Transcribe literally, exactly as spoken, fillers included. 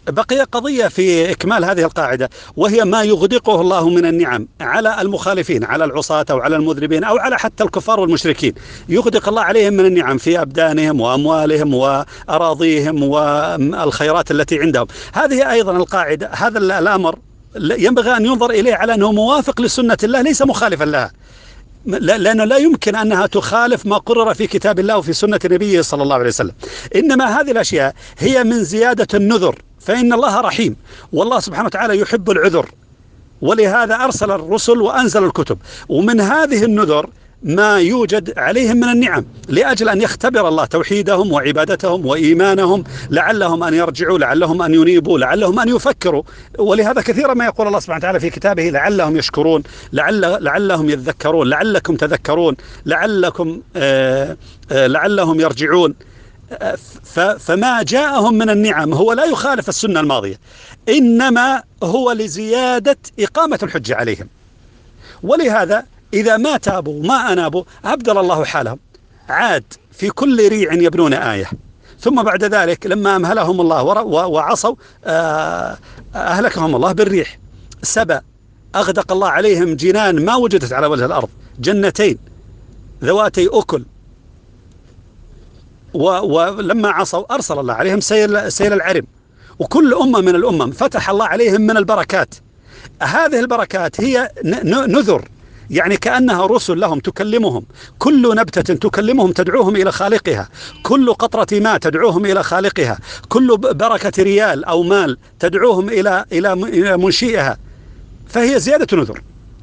بقي قضية في إكمال هذه القاعدة، وهي ما يغدقه الله من النعم على المخالفين، على العصاة أو على المذنبين أو على حتى الكفار والمشركين. يغدق الله عليهم من النعم في أبدانهم وأموالهم وأراضيهم والخيرات التي عندهم. هذه أيضا القاعدة، هذا الأمر ينبغي أن ينظر إليه على أنه موافق لسنة الله ليس مخالفا لها، لأنه لا يمكن أنها تخالف ما قرر في كتاب الله وفي سنة نبيه صلى الله عليه وسلم. إنما هذه الأشياء هي من زيادة النذر، فإن الله رحيم، والله سبحانه وتعالى يحب العذر، ولهذا أرسل الرسل وأنزل الكتب. ومن هذه النذر ما يوجد عليهم من النعم، لأجل أن يختبر الله توحيدهم وعبادتهم وإيمانهم، لعلهم أن يرجعوا، لعلهم أن ينيبوا، لعلهم أن يفكروا. ولهذا كثيرا ما يقول الله سبحانه وتعالى في كتابه لعلهم يشكرون، لعل لعلهم يذكرون، لعلكم تذكرون، لعلكم آه آه لعلهم يرجعون. فما جاءهم من النعم هو لا يخالف السنة الماضية، إنما هو لزيادة إقامة الحجة عليهم. ولهذا إذا ما تابوا ما أنابوا أبدل الله حالهم، عاد في كل ريع يبنون آية. ثم بعد ذلك لما أمهلهم الله وعصوا أهلكهم الله بالريح. سبأ أغدق الله عليهم جنان ما وجدت على وجه الأرض، جنتين ذواتي أكل، ولما عصوا أرسل الله عليهم سيل, سيل العرم. وكل أمة من الأمم فتح الله عليهم من البركات. هذه البركات هي نذر، يعني كأنها رسل لهم تكلمهم، كل نبتة تكلمهم تدعوهم إلى خالقها، كل قطرة ماء تدعوهم إلى خالقها، كل بركة ريال أو مال تدعوهم إلى إلى منشئها، فهي زيادة نذر.